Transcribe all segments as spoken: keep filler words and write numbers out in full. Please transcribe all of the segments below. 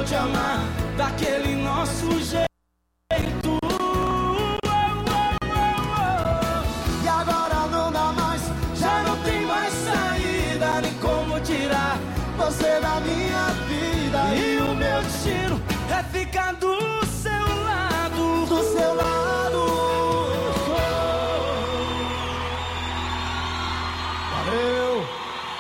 te amar daquele nosso jeito. E agora não dá mais, já não tem mais saída, nem como tirar você da minha vida. E o meu destino é ficar do seu lado, do seu lado. Valeu.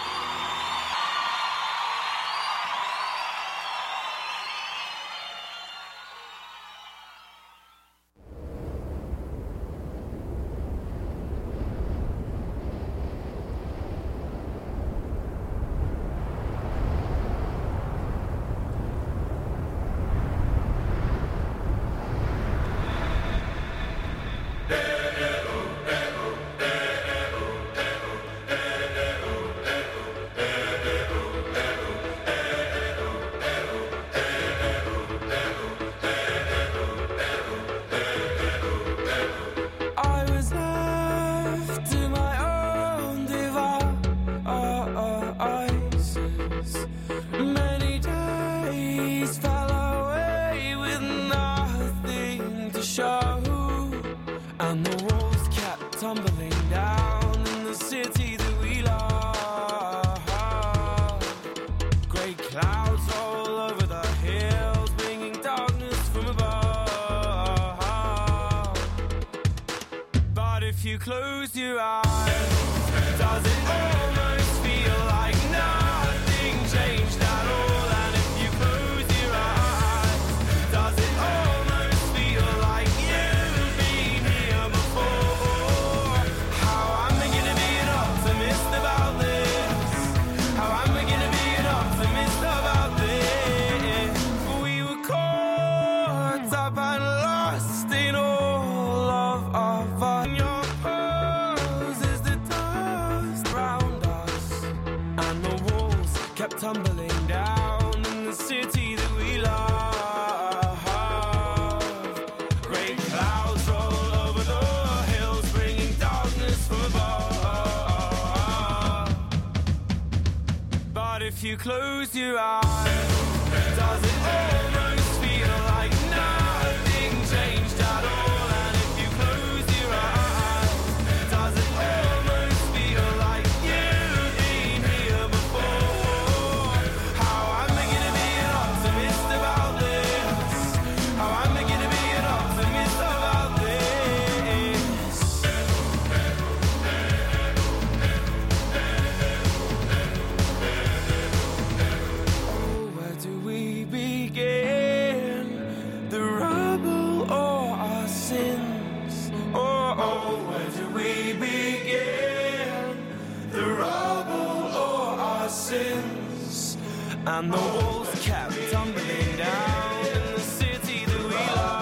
And the walls kept tumbling down in the city that we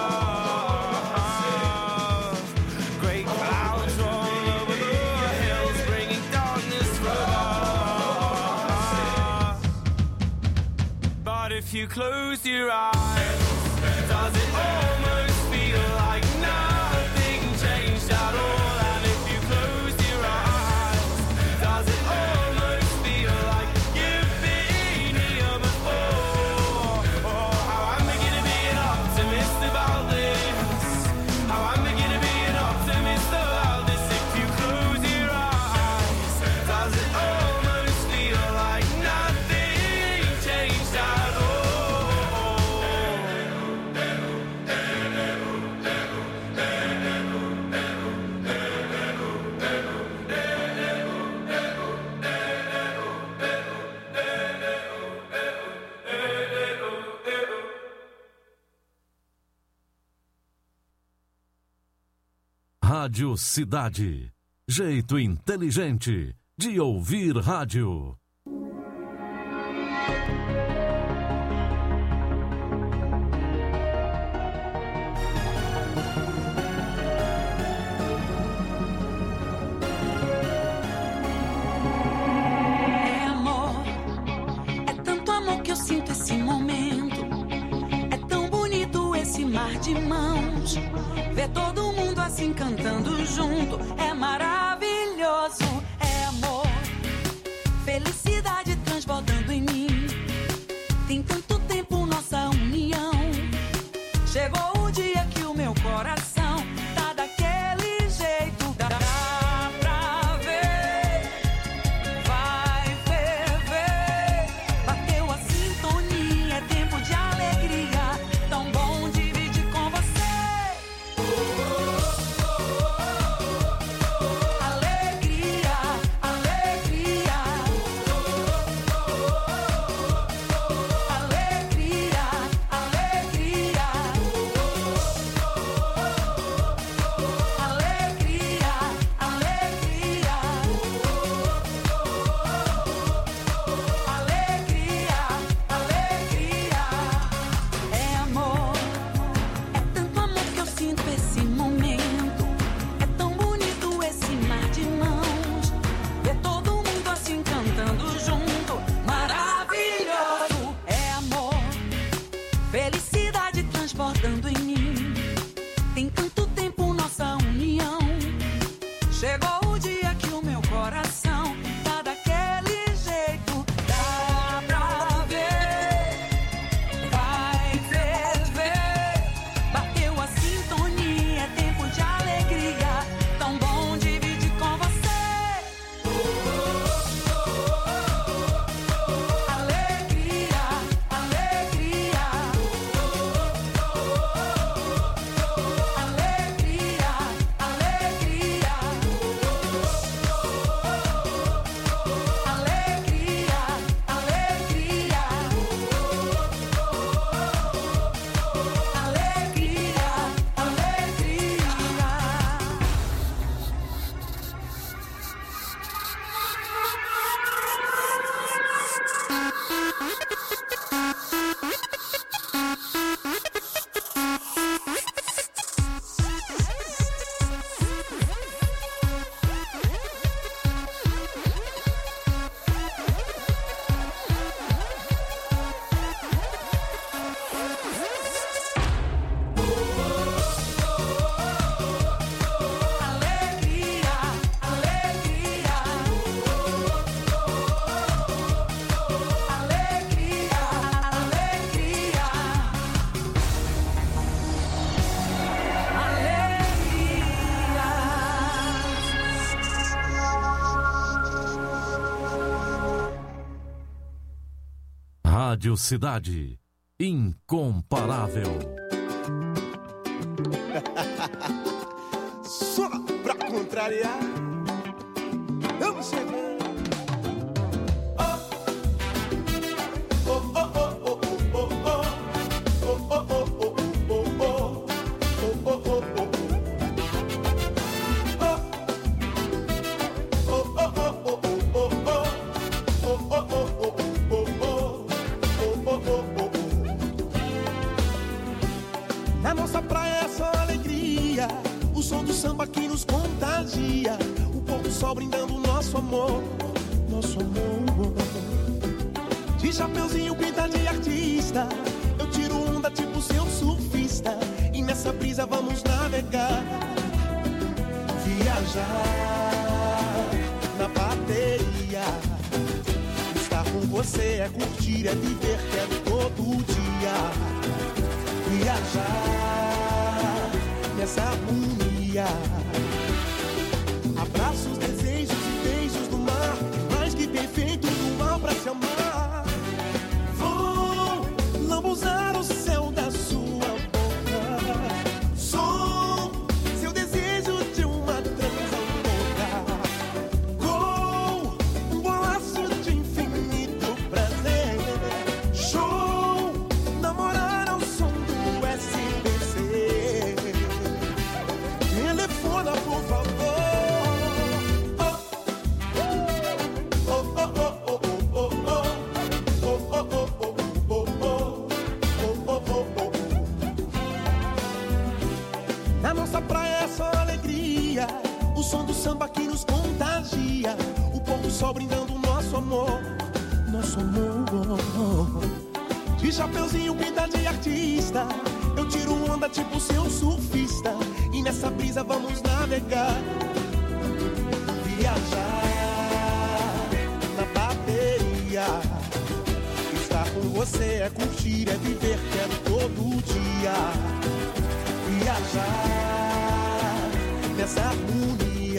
love. Great clouds roll over the hills, bringing darkness from us. But if you close your eyes, does it almost feel like nothing changed at all? And if you close your eyes, does it almost feel like you've been here before? Oh, how I'm beginning to be an optimist about this. How I'm beginning to be an optimist about this. If you close your eyes, does it almost feel like nothing changed at all? Rádio Cidade. Jeito inteligente de ouvir rádio. É amor, é tanto amor que eu sinto esse momento. É tão bonito esse mar de mãos. Ver todo mundo assim cantando junto é maravilhoso. É amor, felicidade transbordando em mim. Tem tanto tempo nossa união Felicidade transbordando em mim. Tem tanto tempo nossa união. Chegou o dia que o meu coração tá daquele jeito. Dá pra ver, vai ferver. Bateu a sintonia, é tempo de alegria. Tão bom dividir com você. Alegria, alegria. Alegria, alegria. Alegria, alegria. Alegria, alegria. Alegria, alegria. Alegria, Rádio Cidade, incomparável. Só pra contrariar, vamos chegando. Na nossa praia é só alegria, o som do samba que nos contagia, o pôr do sol brindando nosso amor, nosso amor. De chapeuzinho pinta de artista, eu tiro onda tipo seu surfista, e nessa brisa vamos navegar, viajar na bateria. Estar com você é curtir, é viver, quero todo dia. Viajar nessa harmonia. Abraços, desejos e beijos do mar, mais que perfeito do mal pra se amar. Vou lambuzar o céu da sua boca. Sou seu desejo de uma transa louca. Com um golaço de infinito prazer. Show, namorar ao som do S B C. Telefona, por favor. Na nossa praia é só alegria, o som do samba que nos contagia, o pôr do sol brindando o nosso amor, nosso amor. De chapeuzinho pinta de artista, eu tiro onda tipo seu surfista, e nessa brisa vamos navegar, viajar na bateria. Estar com você é curtir, é viver, quero todo dia. Viajar nessa harmonia.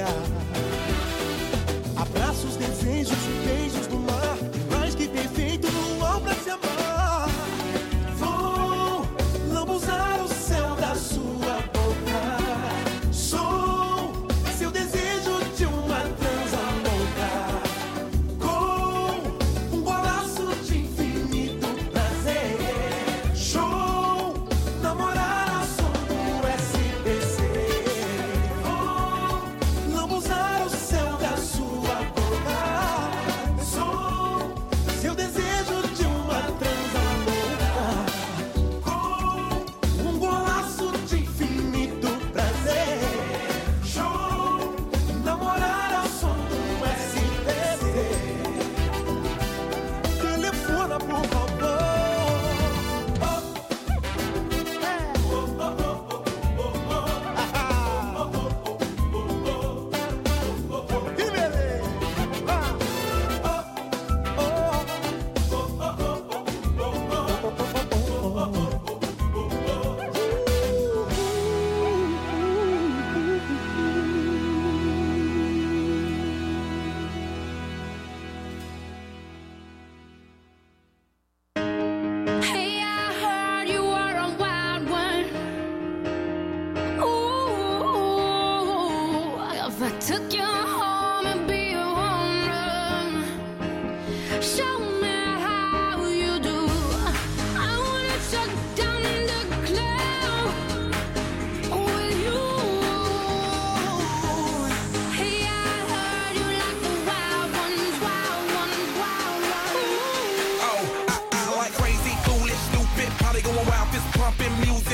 Abraços, desejos e beijos do mar, mais que perfeito no mal pra se amar. Vou lambuzar o céu da sua boca. Sou seu desejo de uma transa louca. Com um golaço de infinito prazer. Show, namorar ao som do S B C. Vou lambuzar o céu da sua boca.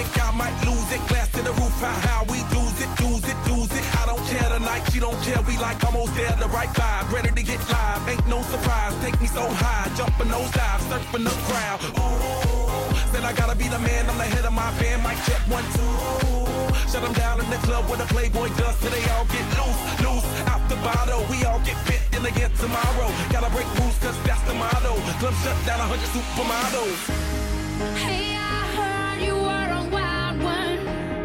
think I might lose it. Glass to the roof, how, how we lose it, lose it, lose it. I don't care tonight, she don't care. We like almost there, the right vibe. Ready to get live, ain't no surprise. Take me so high, jumping those dives, surfing the crowd. Ooh, said I gotta be the man, I'm the head of my band. Mic check one, two. Shut them down in the club where the Playboy does. Till they all get loose, loose, out the bottle. We all get fit in again tomorrow. Gotta break rules, cause that's the motto. Club shut down, a hundred supermodels. Hey, I heard you were a wild one.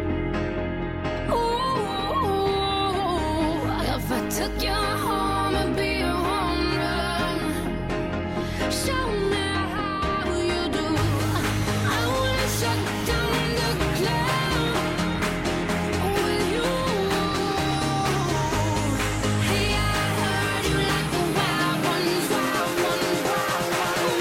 Ooh, if I took you home and be a home run, show me how you do. I wanna shut down the club with you. Hey, I heard you like the wild ones, wild ones, wild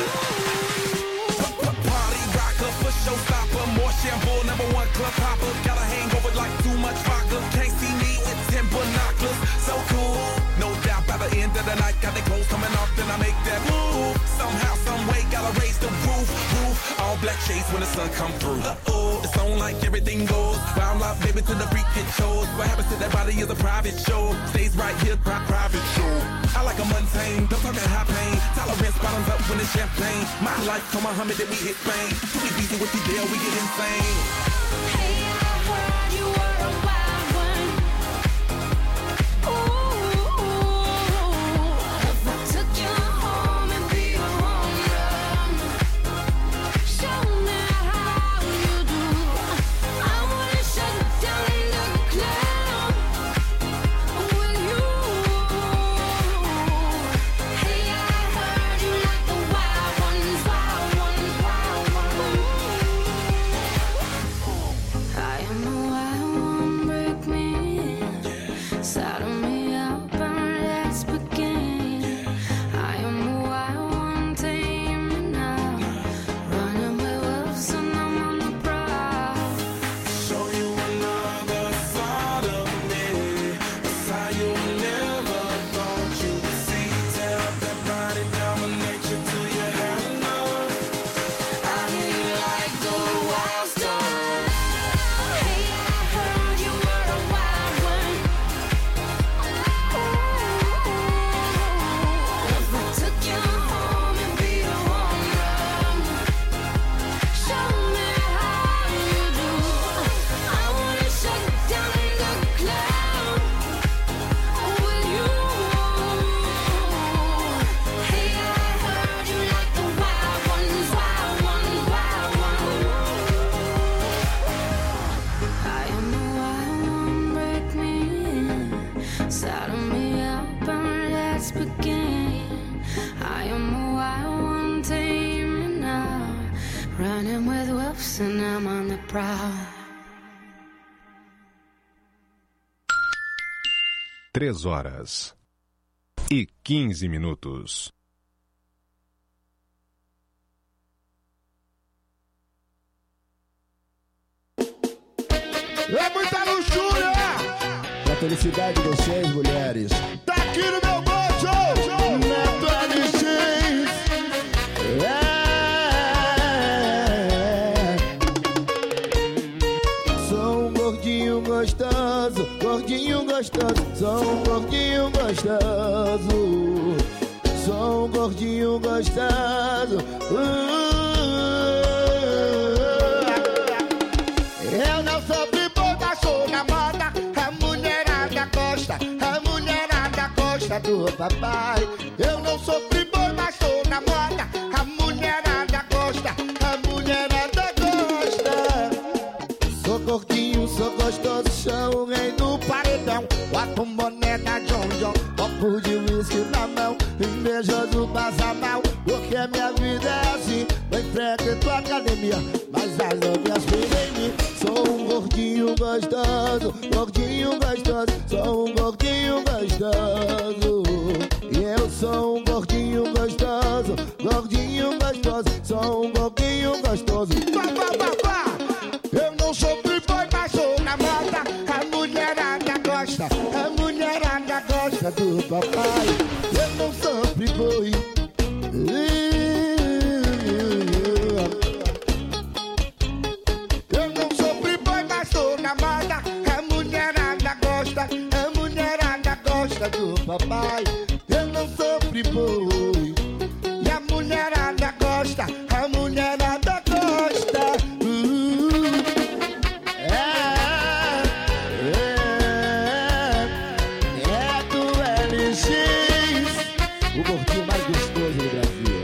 ones. Party rocker, for showstopper, more shampoo, number one club hopper. Got a hangover like too much vodka. Can't see me with ten binoculars. So cool, no doubt by the end of the night. Got the clothes coming off, then I make that move. Somehow, some way, gotta raise the roof, roof. All black shades when the sun come through. Uh-oh, it's on like everything goes. Wild out, baby, to the freak it shows. What happens to that body is a private show. Stays right here, pri- private show. I like a mundane, don't talk that high pain. Tolerance bottoms up when it's champagne. My life, come Muhammad, then we hit Spain. Too easy with the deal, we get insane. Hey, I heard you were a wild one. Ooh, if I took you home and be a home run, show me how you do. I wanna shut down the club with you. Hey, I heard you like the wild ones, wild ones, wild ones. I am a wild one, break me in, saddle me up and let's begin. I am a wild one, tame me now, running with wolves and I'm on the prowl. Show you another side of me, a side you never thought you'd see. Tear up that body, dominate you till you have enough. I hear you like the wild star. Hey, I heard you were a wild one. Ooh, if I took you home and be a home run, show me how you do. I wanna shut down the club with you. Hey, I heard you like the wild ones, wild ones, wild ones. I am a wild one, break me in, saddle me up and let's begin. I am a wild one, tame me now, running with wolves and I'm on the prowl. Três horas e quinze minutos. É muita luxúria! Pra felicidade de vocês, mulheres. Tá aqui no meu bolso! Neto M X! É. Sou um gordinho gostoso, gordinho gostoso. Sou um gordinho gostoso. Sou um gordinho gostoso. Uh. Eu não sou pipoca, sou na moda. A mulherada gosta, a mulherada gosta do papai. Eu não sou playboy, mas sou na moda. A mulherada gosta, a mulherada gosta. Sou gordinho, sou gostoso, sou o rei do paredão. Bota um boné da John John, copo de whisky na mão. Invejoso passa mal, porque minha vida é assim. Eu enfrento a academia, mas as novinhas ficam em mim. Sou um gordinho gostoso, gordinho gostoso. Sou um gordinho gostoso. E eu sou um gordinho gostoso, gordinho gostoso. Sou um gordinho gostoso. Pá, pá, pá, pá. Eu não sou playboy, mas sou na moda. A mulherada gosta, a mulherada gosta do papai. Eu não sou playboy. Eu não sou papai, eu não sou friboi. E a mulherada gosta, a mulherada gosta. uh, É, é, é do L X, o gordinho mais gostoso do Brasil.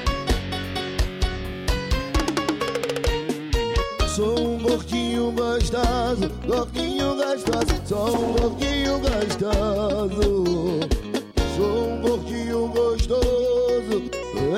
Sou um gordinho gostoso, gordinho gostoso. Sou um gordinho gostoso. Sou um gordinho gostoso.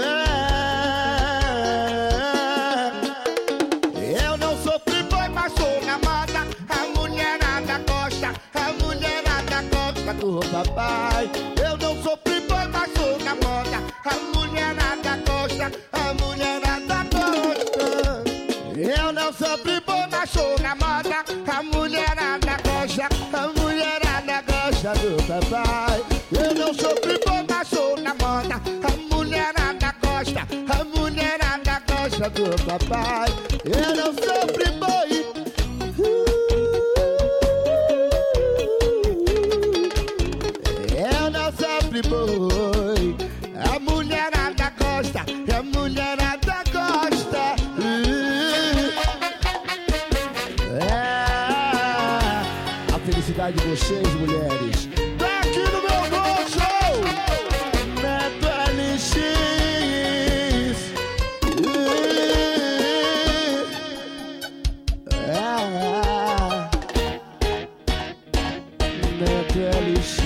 É. Eu não sou friboi, mas sou na moda. A mulherada gosta, a mulherada gosta do papai. Eu não sou friboi, mas sou na moda. A mulherada gosta, a mulherada gosta. Eu não sou friboi, mas sou na moda. A mulherada gosta, a mulherada gosta do papai. Eu não sou friboi, mas sou na moda. A mulherada gosta, a mulherada gosta do papai. Eu não sou friboi. Eu não sou friboi. A mulherada gosta, a mulherada gosta. É a felicidade de vocês, mulheres. Tá aqui no meu Gol Show, Neto L X. É, Neto L X.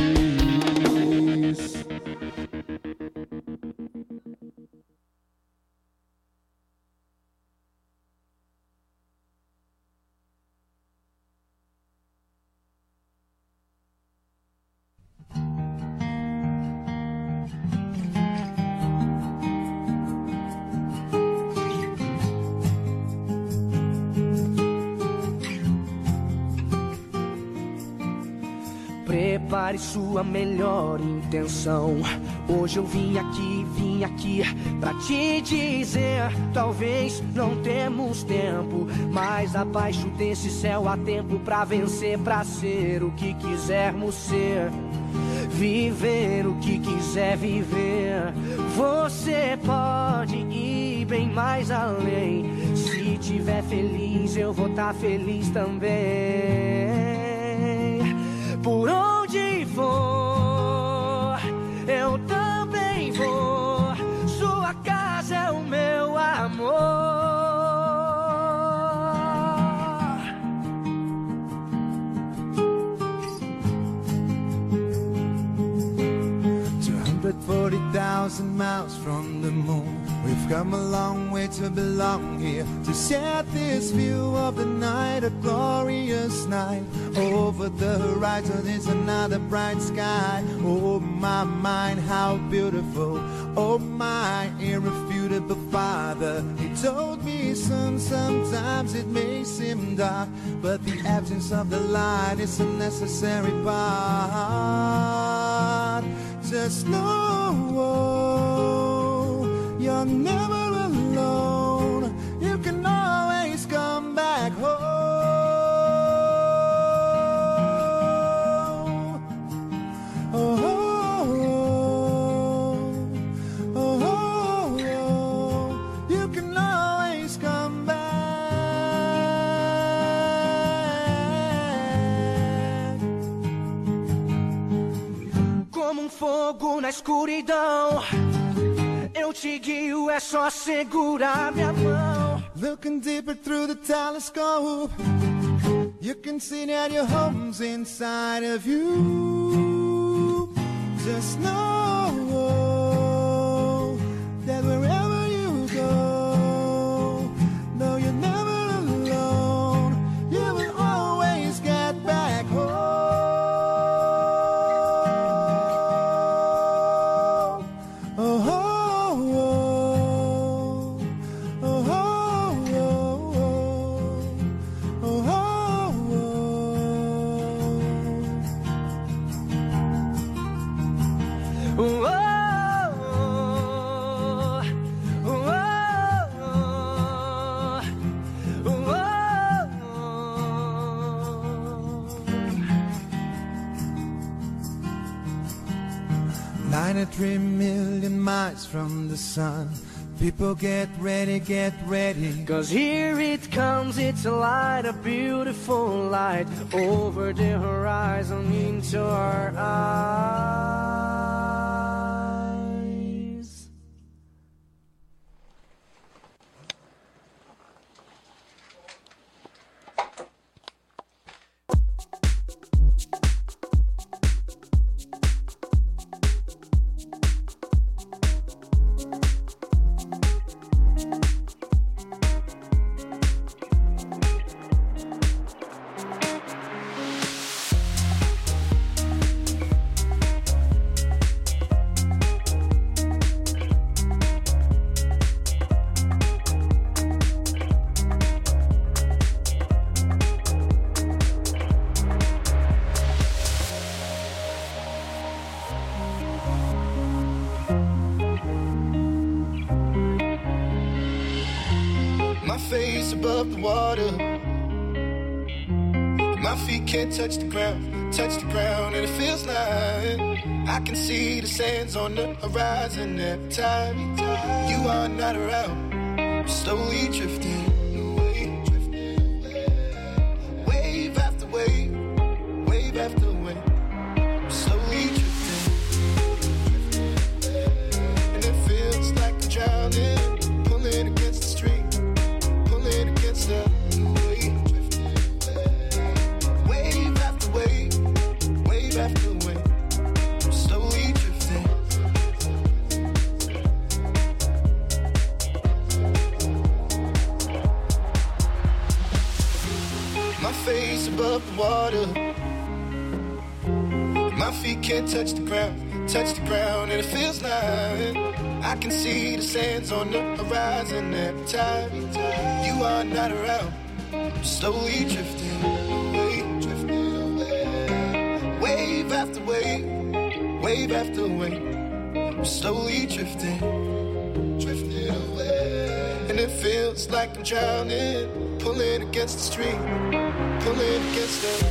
Prepare sua melhor intenção. Hoje eu vim aqui, vim aqui pra te dizer: talvez não temos tempo, mas abaixo desse céu há tempo pra vencer, pra ser o que quisermos ser, viver o que quiser viver. Você pode ir bem mais além. Se tiver feliz, eu vou tá feliz também. Por onde for, eu também vou. Sua casa é o meu amor. two hundred forty thousand miles from the moon, we've come a long way to belong here, to share this view of the night, a glorious night. Over the horizon is another bright sky. Oh my mind, how beautiful. Oh my irrefutable Father. He told me, son, sometimes it may seem dark, but the absence of the light is a necessary part. Just know you're never alone. You can always come back home. Fogo na escuridão, eu te guio, é só segurar minha mão. Looking deeper through the telescope, you can see that your home's inside of you. Just know that wherever you go, no, you're never alone. You will always get back home. ninety-three million miles from the sun. People get ready, get ready. Cause here it comes, it's a light, a beautiful light, over the horizon into our eyes. Above the water, my feet can't touch the ground, touch the ground, and it feels like I can see the sands on the horizon every time you are not around. I'm slowly drifting away, drifting away, wave after wave, wave after wave. I'm slowly drifting, drifting away, and it feels like I'm drowning, pulling against the stream. Against the wave, drifting away. Wave after wave, wave after wave, I'm slowly drifting. My face above the water, my feet can't touch the ground, touch the ground, and it feels like I can see the sands on the horizon every time you are not around. I'm slowly drifting away, drifting away. Wave after wave, wave after wave. I'm slowly drifting, drifting away. And it feels like I'm drowning, pulling against the stream, pulling against the...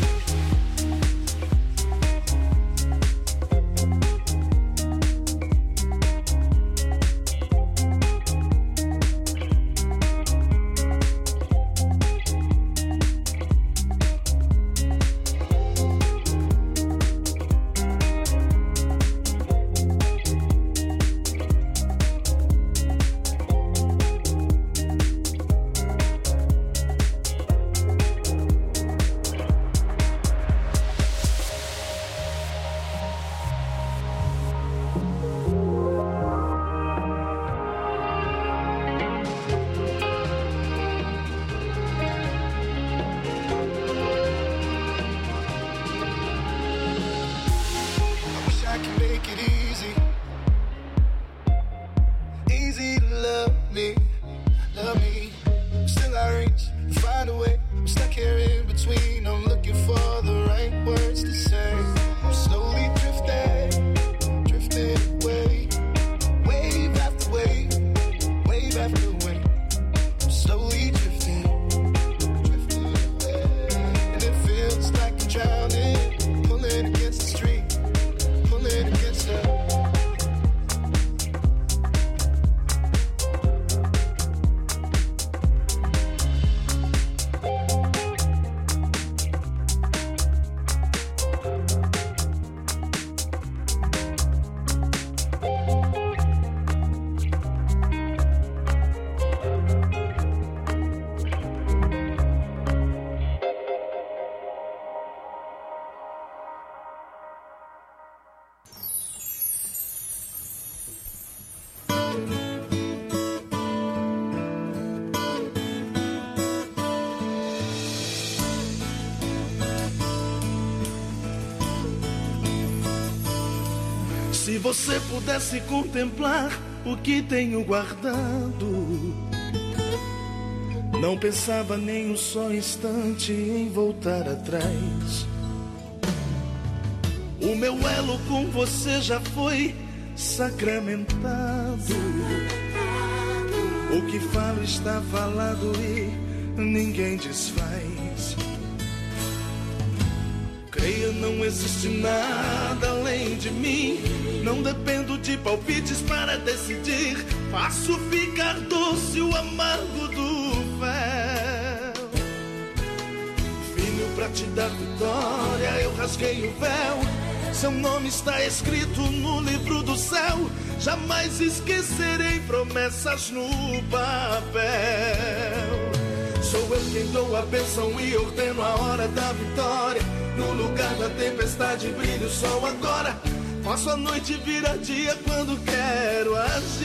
Se você pudesse contemplar o que tenho guardado, não pensava nem um só instante em voltar atrás. O meu elo com você já foi sacramentado. O que falo está falado e ninguém desfaz. Creia, não existe nada além de mim, Não dependo de palpites para decidir. Faço ficar doce o amargo do fel. Filho, pra te dar vitória, eu rasguei o véu. Seu nome está escrito no livro do céu. Jamais esquecerei promessas no papel. Sou eu quem dou a bênção e ordeno a hora da vitória. No lugar da tempestade brilha o sol agora. Faço a noite virar dia quando quero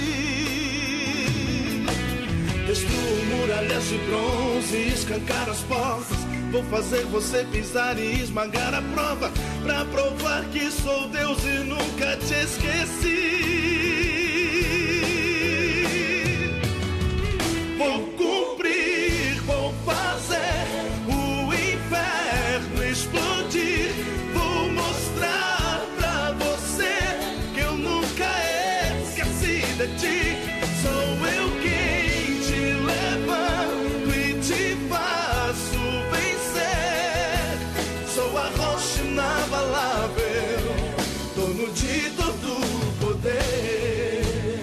agir. Destruo muralhas de bronze e escancaro as portas. Vou fazer você pisar e esmagar a prova, pra provar que sou Deus e nunca te esqueci. Vou cumprir, vou fazer o inferno explodir. Vou mostrar pra você que eu nunca esqueci de ti. Sou eu quem te levanto e te faço vencer. Sou a rocha inabalável, dono de todo o poder.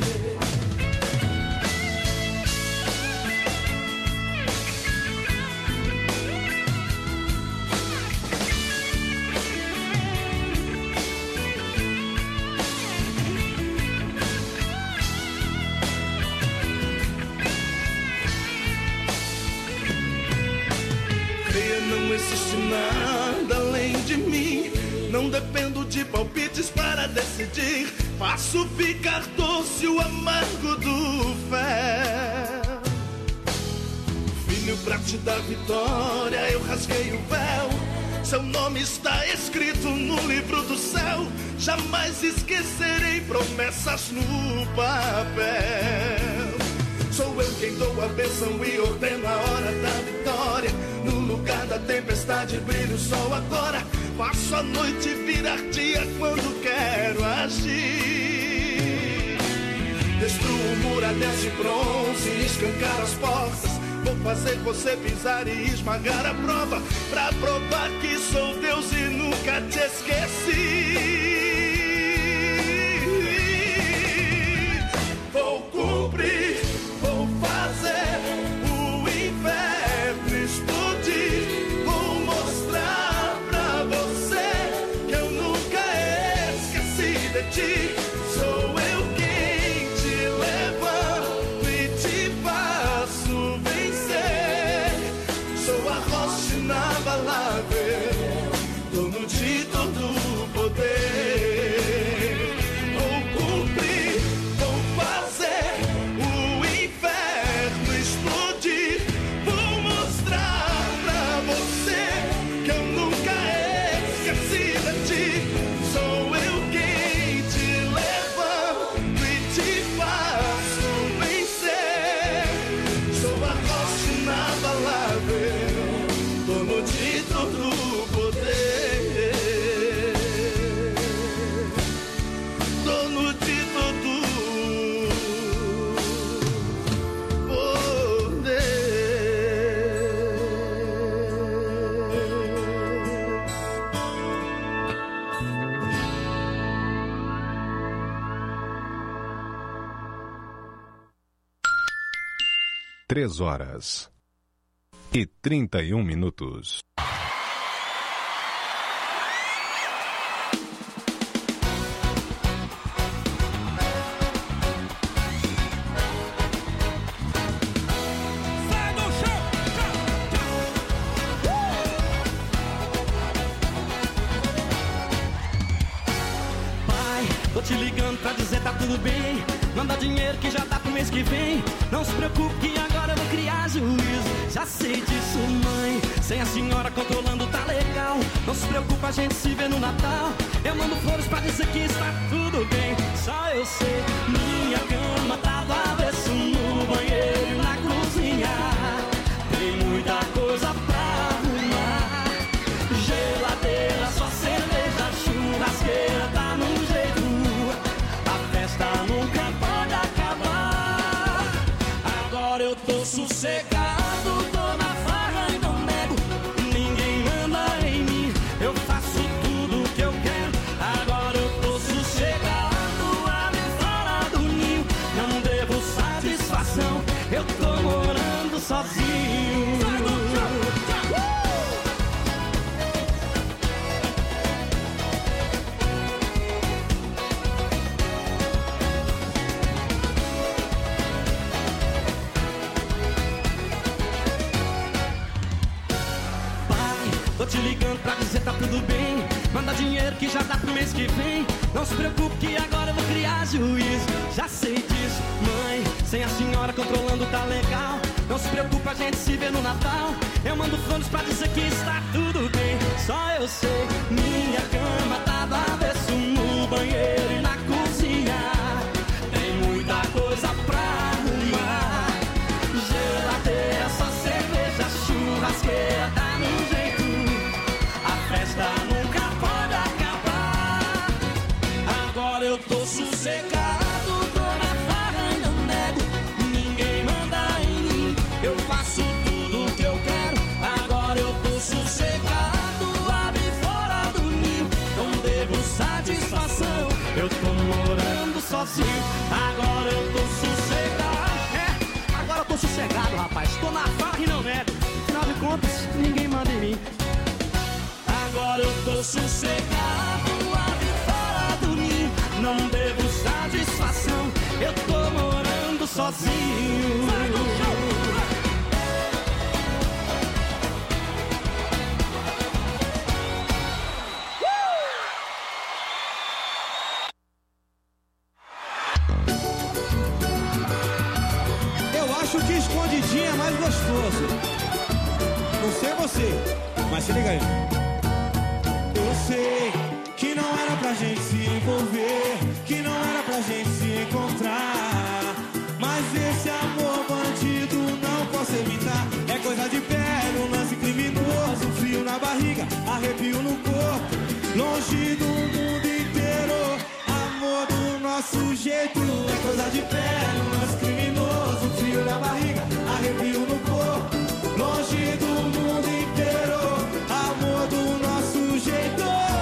Não existe nada além de mim. Não dependo de palpites para decidir. Faço ficar doce o amargo do fel. Filho, pra te dar vitória, eu rasguei o véu. Seu nome está escrito no livro do céu. Jamais esquecerei promessas no papel. Sou eu quem dou a bênção e ordeno a hora da vitória. No lugar da tempestade brilha o sol agora. Faço a noite virar dia quando quero agir. Destruo muralhas de bronze e escancar as portas. Vou fazer você pisar e esmagar a prova, pra provar que sou Deus e nunca te esqueci. Vou cumprir, vou fazer o inferno explodir. Vou mostrar pra você que eu nunca esqueci de ti. Sou eu quem te levanto e te faço vencer. Sou a rocha inabalável, dono de todo o poder. Vou cumprir, vou fazer o inferno explodir. Vou mostrar pra você que eu nunca esqueci de ti. Sou eu quem te levanto e te faço vencer. Sou a rocha inabalável, dono de todo o poder. Dono de todo o Três horas e trinta e um minutos. Pai, tô te ligando pra dizer tá tudo bem. Manda dinheiro que já dá pro mês que vem. Não se preocupe que agora eu vou criar juízo. Já sei disso, mãe. Sem a senhora controlando tá legal. Não se preocupe, a gente se vê no Natal. Eu mando flores pra dizer que está tudo bem. Só eu sei, minha cama tá do avesso, no banheiro e na cozinha. Tem muita coisa pra arrumar. Geladeira, só cerveja, churrasqueira tá no jeito. A festa nunca pode acabar. Agora eu tô sossegado, tô na farra e não nego. Ninguém manda em mim, eu faço tudo que eu quero. Agora eu tô sossegado. Tô te ligando pra dizer tá tudo bem. Manda dinheiro que já dá pro mês que vem. Não se preocupe que agora eu vou criar juízo. Já sei disso, mãe. Sem a senhora controlando tá legal. Não se preocupe, a gente se vê no Natal. Eu mando flores pra dizer que está tudo bem. Só eu sei, minha cama tá do avesso no banheiro e na cozinha. Tem muita coisa pra arrumar. Geladeira, só cerveja, churrasqueira, tá no jeito. A festa nunca pode acabar. Agora eu tô sossegado, tô na farra e não nego. Ninguém manda em mim, eu faço tudo que eu quero. Agora eu tô sossegado, abre fora do ninho. Não devo satisfação, eu tô morando sozinho. Agora eu tô sossegado. É, agora eu tô sossegado, rapaz. Tô na farra e não nego. Afinal de contas, ninguém manda em mim. Agora eu tô sossegado, abre fora do ninho. Não devo satisfação, eu tô morando sozinho. Sai do chão. Eu acho que escondidinho é mais gostoso. Não sei você, mas se liga aí. Eu sei que não era pra gente se envolver, que não era pra gente se encontrar, mas esse amor bandido não posso evitar. É coisa de pele, um lance criminoso, frio na barriga, arrepio no corpo, longe do mundo inteiro. Amor do nosso jeito, é coisa de pele, um lance criminoso, frio na barriga, arrepio no corpo, longe do mundo inteiro. Amor do nosso jeito.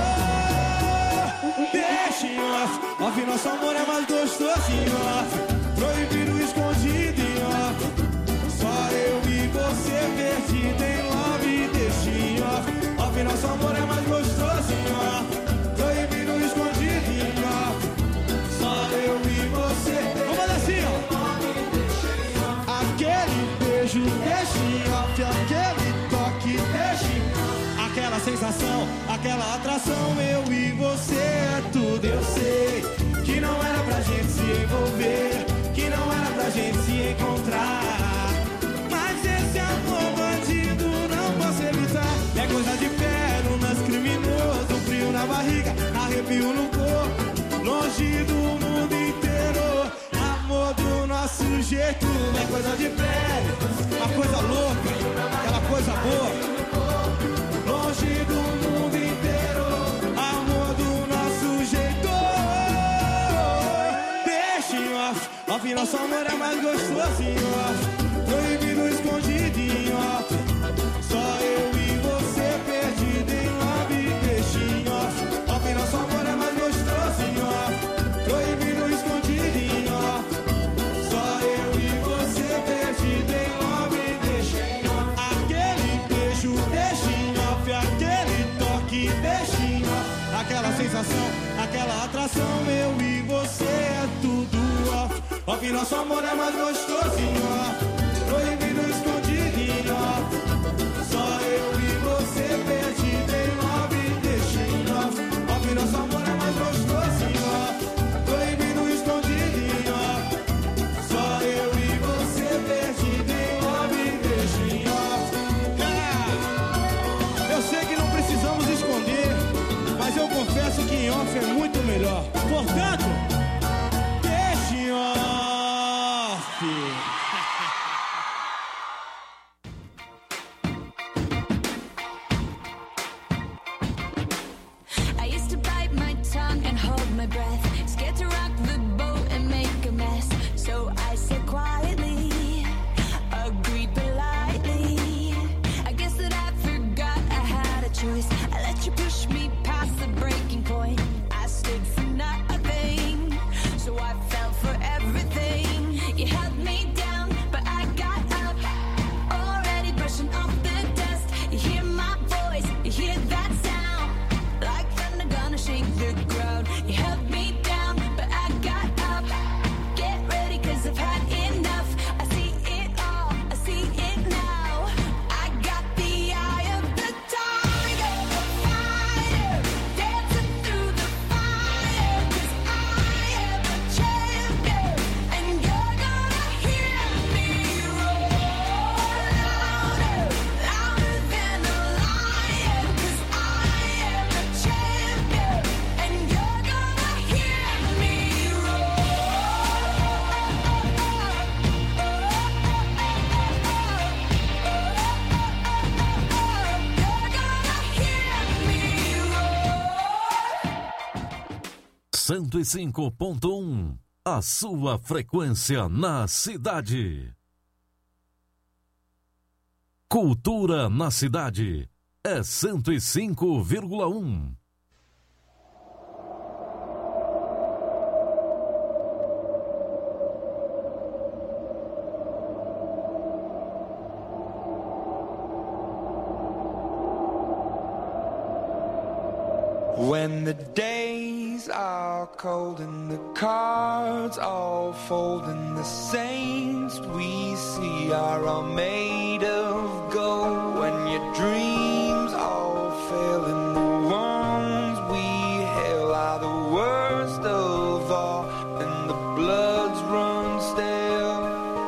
Deixa em off, off, nosso amor é mais gostoso em off. Proibido, escondido em off. Só eu e você perdido em love. Deixa em off, off, nosso amor é mais gostoso em off. Proibido, escondido em off. Só eu e você. Vamos fazer assim, ó. Aquele beijo, deixa em off. Aquele toque, deixa em off. Aquela sensação, aquela atração, eu e você é tudo. Eu sei que não era pra gente se envolver, que não era pra gente se encontrar, mas esse amor bandido não posso evitar. É coisa de pele, um lance criminoso, frio na barriga, arrepio no corpo, longe do mundo inteiro. Amor do nosso jeito, é coisa de pele, uma coisa louca, aquela coisa boa. Longe do mundo inteiro, amor do nosso jeito. Deixa em off, off, nosso amor é mais gostoso em off. Proibido, escondido em off. Só eu e você perdido em love. Deixa em off, off, nosso amor é mais gostoso em off. Proibido, escondido em off. Só eu e você perdido em love. Deixa em off. Aquele beijo, deixa em off. Aquele toque, deixa em off. Aquela sensação, aquela atração, eu e você é tudo off. Off, nosso amor é mais gostoso em off. Proibido, escondido em off. Só eu e você perdido em love. Deixa em off. Off, nosso amor é mais gostoso em off. Proibido, escondido em off. Só eu e você perdido em love. Deixa em off. Eu sei que não precisamos esconder, mas eu confesso que em off é muito melhor. Portanto, deixa em off. I used to bite my tongue and hold my breath, scared to rock the boat and make a mess. So I said quietly, agreed politely. I guess that I forgot I had a choice. I let you push me past the breaking point. I stood for nothing. cento e cinco ponto um. A sua frequência na cidade. Cultura na cidade é cento e cinco vírgula um. When the days are cold and the cards all fold and the saints we see are all made of gold, when your dreams all fail and the ones we hail are the worst of all and the bloods run stale,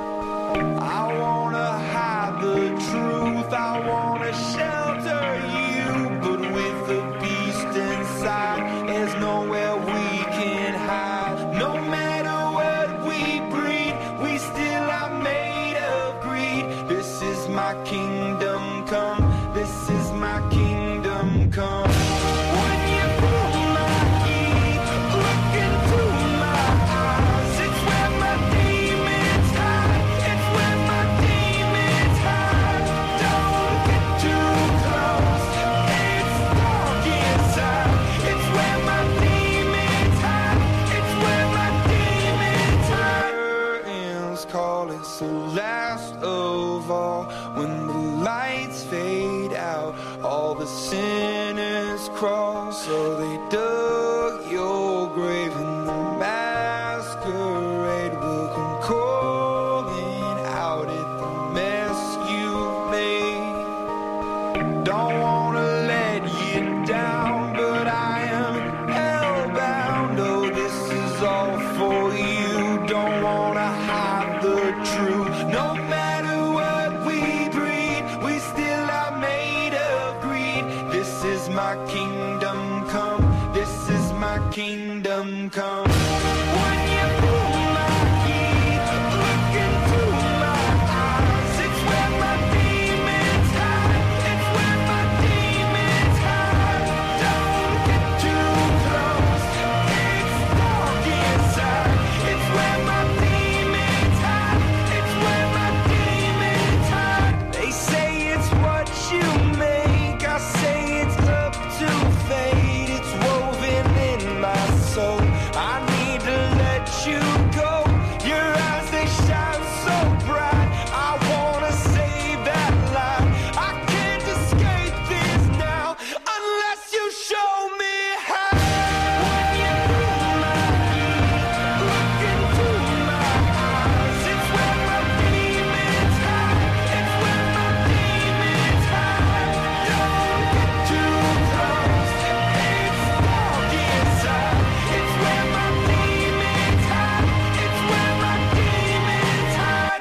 I wanna hide the truth, I wanna shelter you, but with the beast inside, there's nowhere we can hide. No matter what we breed, we still are made of greed. This is my kingdom come, this is my kingdom come. When you pull my key, look into my eyes, it's where my demons hide, it's where my demons hide. Don't get too close, it's dark inside, it's where my demons hide, it's where my demons hide. Curtains call, it's the last of all. When the lights fade out, all the sinners crawl. So they dug your grave and the masquerade will come calling out at the mess you've made. Don't wanna let you down, but I am hellbound. Oh, this is all for you. Don't wanna hide the truth. No matter what we breed, we still are made of greed. This is my kingdom come, this is my kingdom come. When you pull my key, look into my eyes, it's where my demons hide, it's where my demons hide. Don't get too close, it's dark inside, it's where my demons hide, it's where my demons hide. They say it's what you make, I say it's up to fate, it's woven in my soul. I need to let you go, your eyes they shine so bright, I wanna save that light. I can't escape this now, unless you show me how. When you pull my key, look into my eyes, it's where my demons hide, it's where my demons hide. Don't get too close, it's dark inside, it's where my demons hide, it's where my demons hide.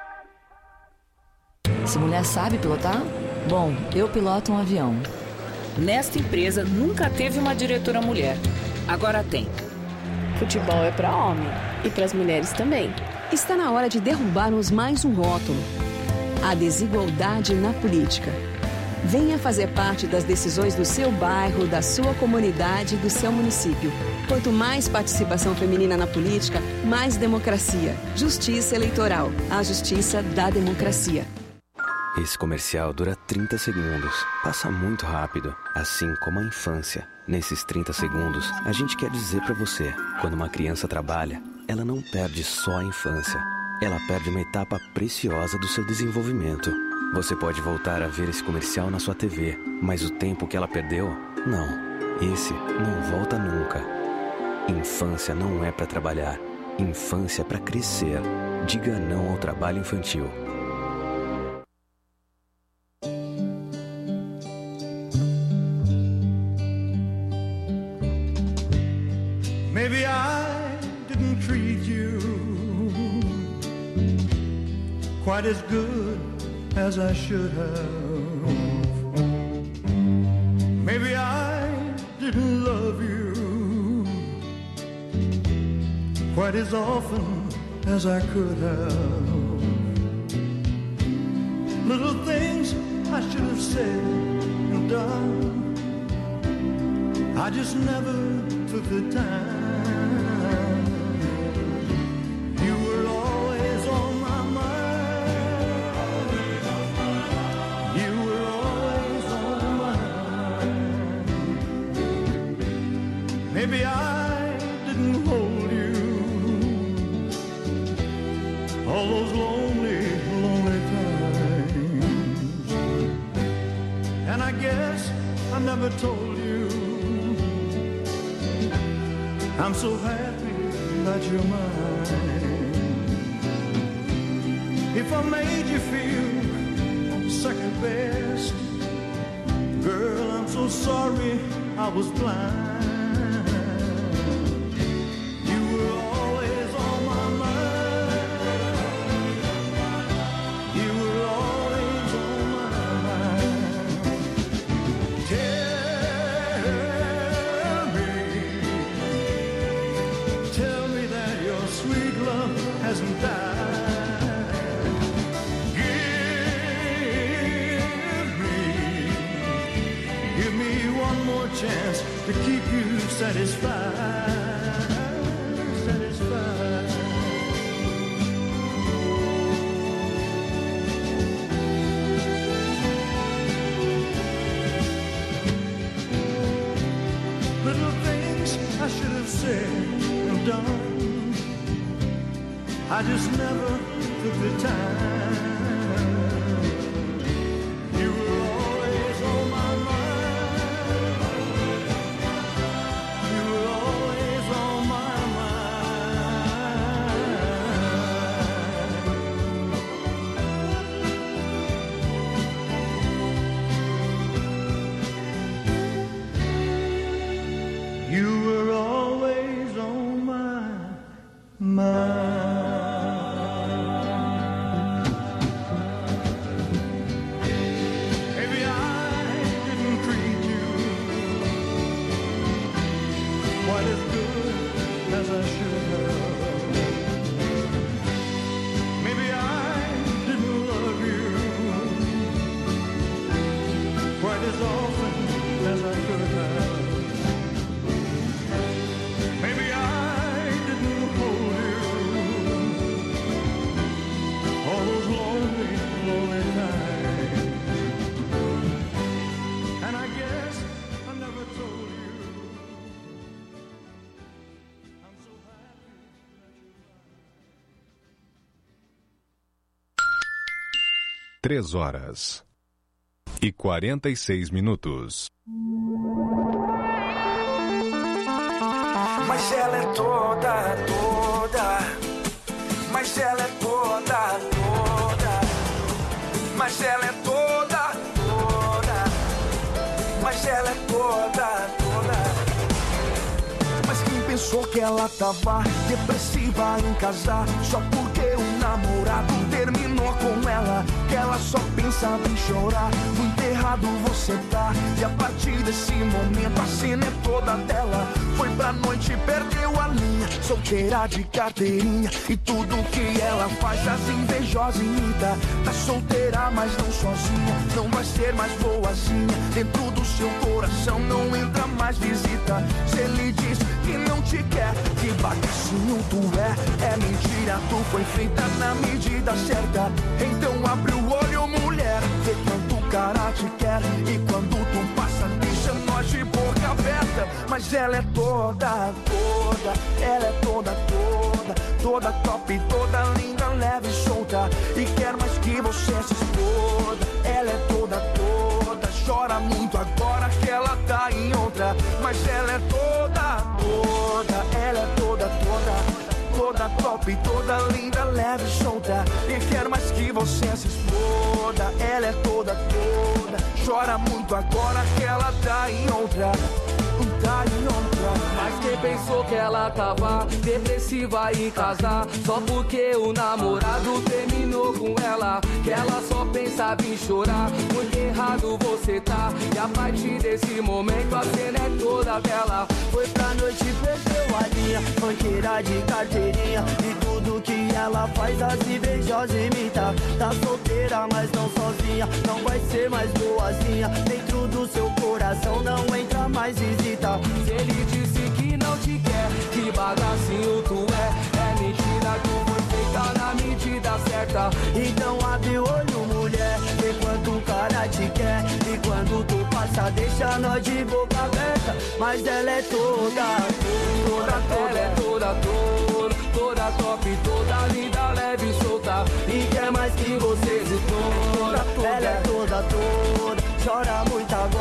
Essa mulher sabe pilotar? Bom, eu piloto um avião. Nesta empresa nunca teve uma diretora mulher. Agora tem. Futebol é para homem e para as mulheres também. Está na hora de derrubarmos mais um rótulo: a desigualdade na política. Venha fazer parte das decisões do seu bairro, da sua comunidade, do seu município. Quanto mais participação feminina na política, mais democracia. Justiça Eleitoral, a justiça da democracia. Esse comercial dura trinta segundos. Passa muito rápido, assim como a infância. Nesses trinta segundos, a gente quer dizer pra você: quando uma criança trabalha, ela não perde só a infância. Ela perde uma etapa preciosa do seu desenvolvimento. Você pode voltar a ver esse comercial na sua T V, mas o tempo que ela perdeu, não. Esse não volta nunca. Infância não é pra trabalhar. Infância é pra crescer. Diga não ao trabalho infantil. Maybe I didn't treat you quite as good as I should have. Maybe I didn't love you quite as often as I could have. Little things I should have said and done, I just never took the time. guess I never told you I'm so happy that you're mine. If I made you feel second best, girl, I'm so sorry I was blind. You were always on my mind. You were always on my mind. Tell me, tell me that your sweet love hasn't died. Give me, give me one more chance to keep you satisfied, satisfied. Little things I should have said and done, I just never took the time. You were always on my mind. You were always on my mind. You were always on my mind. Maybe I didn't treat you quite as good as I should have. Maybe I didn't love you quite as often as I could have. Maybe I didn't hold you all those lonely, lonely nights. And I guess I never told you I'm so happy that you're mine. Três horas e quarenta e seis minutos. Mas ela é toda, toda. Mas ela é toda, toda. Mas ela é toda, toda. Mas ela é toda, toda. Mas quem pensou que ela tava depressiva em casar só porque o namorado terminou com ela? Que ela só pensava em chorar. Muito errado você tá. E a partir desse momento a cena é toda dela. Foi pra noite e perdeu a linha. Solteira de carteirinha. E tudo que ela faz as invejosas imita. Tá solteira mas não sozinha. Não vai ser mais boazinha. Dentro do seu coração não entra mais visita. Se ele diz que não te quer, que bagacinho tu é. É mentira, tu foi feita na medida certa. Então abre o olho, mulher. Vê quanto o cara te quer. E quando tu passa, deixa nós de boca aberta. Mas ela é toda, toda. Ela é toda, toda. Toda top, toda linda, leve e solta. E quer mais que você se exploda. Ela é toda, toda. Chora muito agora que ela tá em outra. Mas ela é toda, toda. Ela é toda, toda. Toda top, toda linda, leve e solta. E quer mais que você se exploda. Ela é toda, toda. Chora muito agora que ela tá em outra. Tá em outra. Mas quem pensou que ela tava depressiva em casar só porque o namorado terminou com ela? Que ela só pensava em chorar. Muito errado você tá. E a partir desse momento a cena é toda dela. Foi pra noite e perdeu a linha. Banqueira de carteirinha. E tudo que ela faz as invejosas imita. Tá solteira mas não sozinha. Não vai ser mais boazinha. Dentro do seu coração não entra mais visita. Se ele disse que não te quer, que bagacinho tu é. É mentira, tu foi feita na medida certa. Então abre o olho, mulher. Vê quanto o cara te quer. E quando tu passa, deixa nós de boca aberta. Mas ela é toda, toda, toda. Ela é toda, toda. Toda top, toda linda, leve e solta. E quer mais que você se toda, toda. Ela é toda, toda. Chora muito agora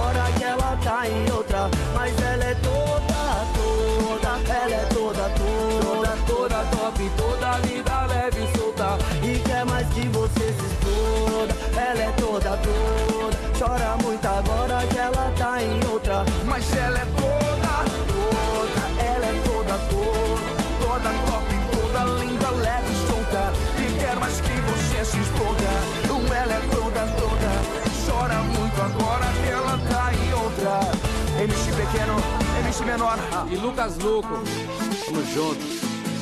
M C pequeno, M C menor e Lucas Luco. Tamo junto.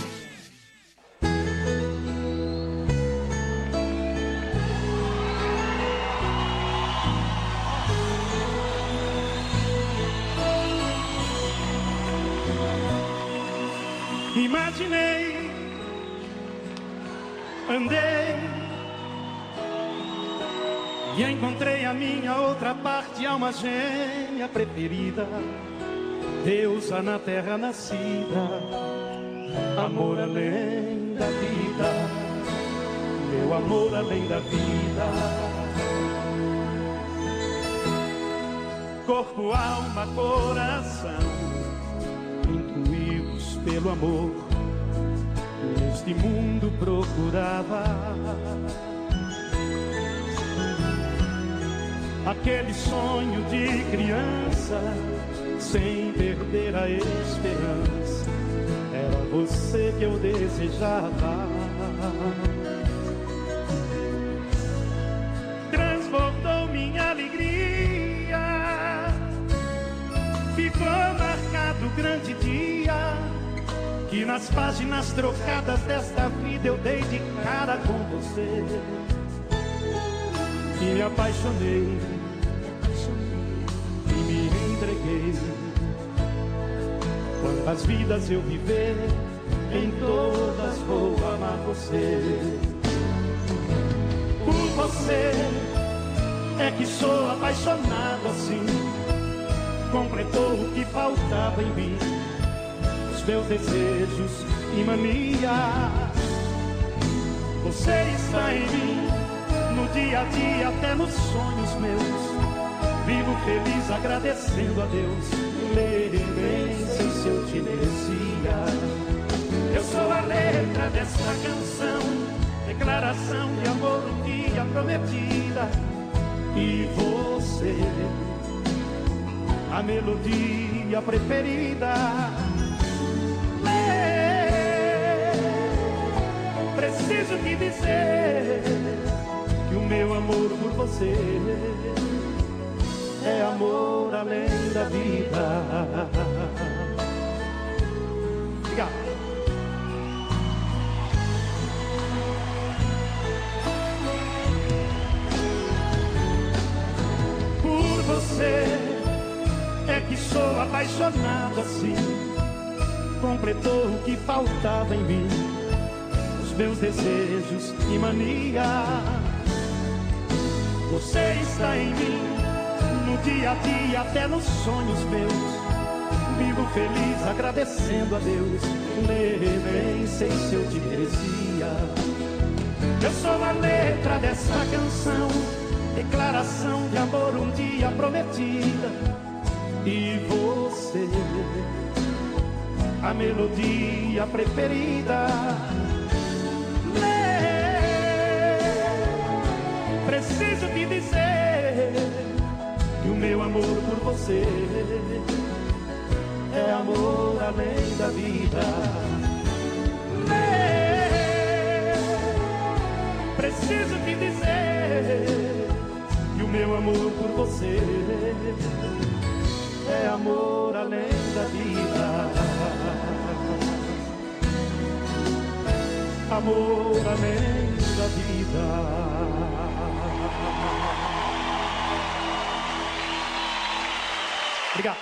Imaginei, andei e encontrei a minha outra parte, alma gêmea preferida, deusa na terra nascida, amor além da vida, meu amor além da vida. Corpo, alma, coração, intuídos pelo amor, neste mundo procurava aquele sonho de criança, sem perder a esperança. Era você que eu desejava. Transbordou minha alegria, ficou marcado o grande dia que nas páginas trocadas desta vida eu dei de cara com você. E me apaixonei, e me entreguei. Quantas vidas eu viver, em todas vou amar você. Por você é que sou apaixonado assim. Completou o que faltava em mim, os meus desejos e manias. Você está em mim, no dia a dia, até nos sonhos meus. Vivo feliz agradecendo a Deus, nem sei se eu te merecia. Eu sou a letra dessa canção, declaração de amor um dia prometida. E você, a melodia preferida. Preciso te dizer que o meu amor por você é amor além da vida. Obrigado. Por você é que sou apaixonado assim. Completou o que faltava em mim, os meus desejos e mania. Você está em mim, no dia a dia, até nos sonhos meus. Vivo feliz agradecendo a Deus, nem sei se eu te merecia. Eu sou a letra dessa canção, declaração de amor um dia prometida. E você, a melodia preferida. Preciso te dizer que o meu amor por você é amor além da vida. Preciso te dizer que o meu amor por você é amor além da vida. Amor além da vida. Obrigado.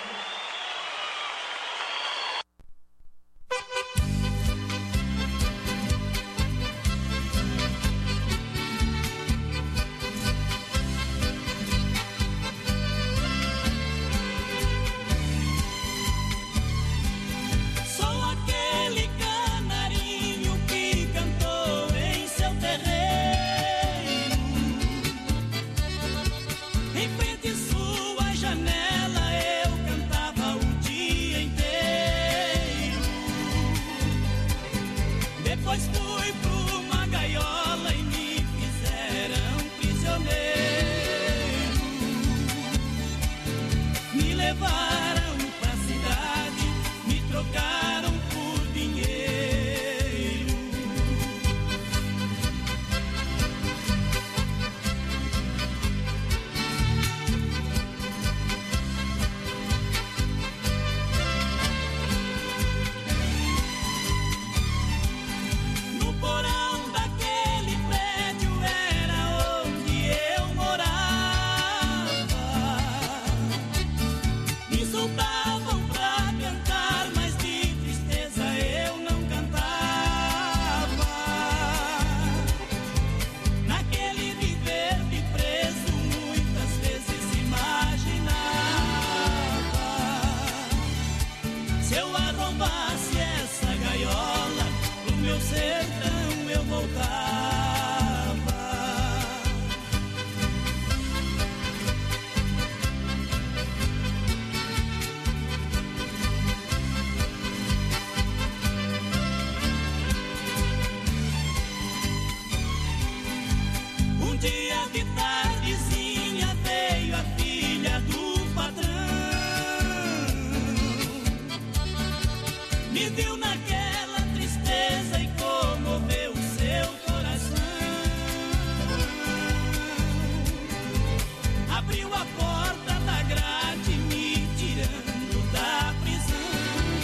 abriu a porta da grade, me tirando da prisão.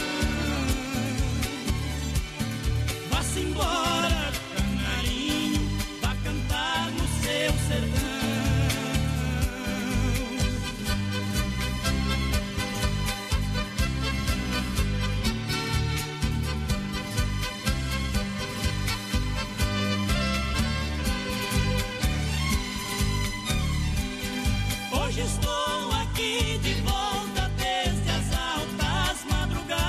Vá-se embora, canarinho, vá cantar no seu sertão. Hoje estou aqui de volta desde as altas madrugadas,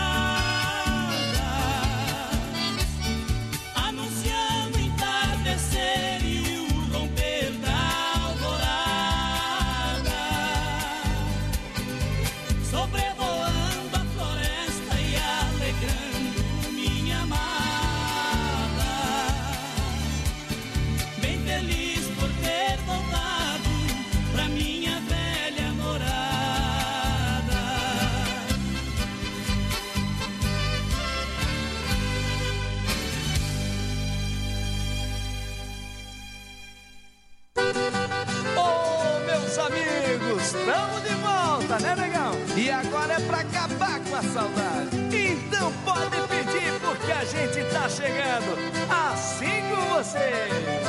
anunciando o entardecer e o romper da alvorada, sobrevoando a floresta e alegrando minha amada, bem feliz por ter voltado pra minha velha morada. Ô, meus amigos, estamos de volta, né, negão? E agora é pra acabar com a saudade. Então pode pedir, porque a gente tá chegando assim com vocês.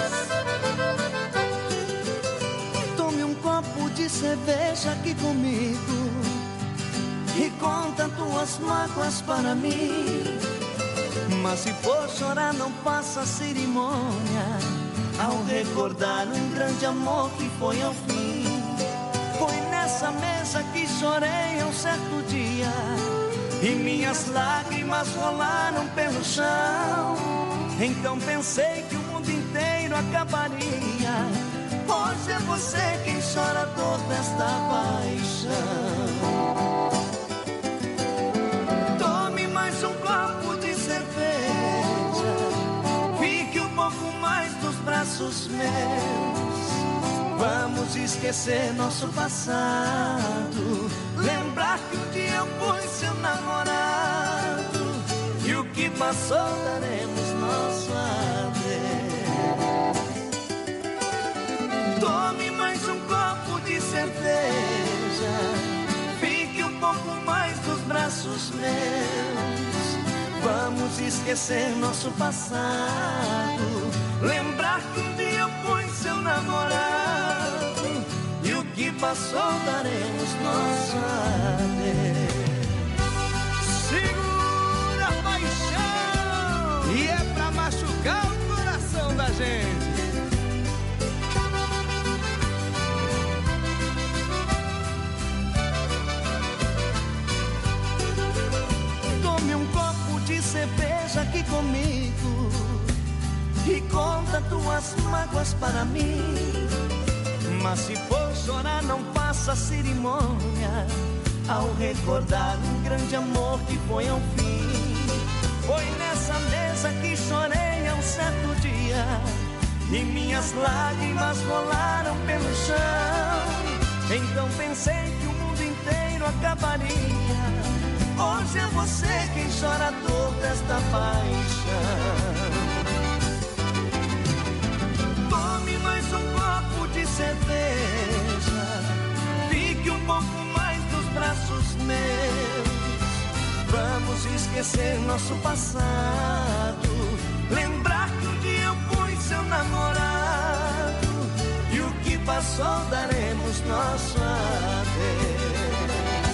Tome um copo de cerveja aqui comigo e conta tuas mágoas para mim. Mas se for chorar, não faça cerimônia ao recordar um grande amor que foi ao fim. Foi nessa mesa que chorei um certo dia e minhas lágrimas rolaram pelo chão. Então pensei que o mundo inteiro acabaria. Hoje é você quem chora a dor desta paixão. Tome mais um copo de cerveja, fique um pouco mais nos braços meus. Vamos esquecer nosso passado, lembrar que um dia eu fui seu namorado, e o que passou daremos nosso adeus. Tome mais um copo de cerveja, fique um pouco mais nos braços meus. Vamos esquecer nosso passado, lembrar que um dia eu fui seu namorado, e o que passou daremos nosso adeus. Segura a paixão! E é pra machucar o coração da gente. Tome um copo de cerveja aqui comigo e conta tuas mágoas para mim. Mas se for chorar, não faça cerimônia ao recordar um grande amor que foi ao fim. Foi nessa mesa que chorei há um certo dia e minhas lágrimas rolaram pelo chão. Então pensei que o mundo inteiro acabaria. Hoje é você quem chora a dor desta paixão. Tome mais um copo de cerveja, fique um pouco mais nos braços meus. Vamos esquecer nosso passado, lembrar que um dia eu fui seu namorado, e o que passou daremos nosso adeus.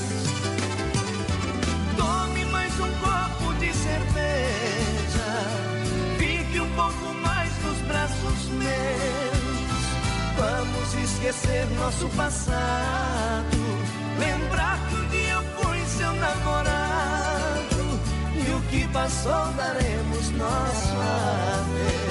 Tome mais um copo de cerveja, fique um pouco mais nos braços meus. Vamos esquecer nosso passado, lembrar que um dia eu fui seu namorado, e o que passou daremos nosso adeus.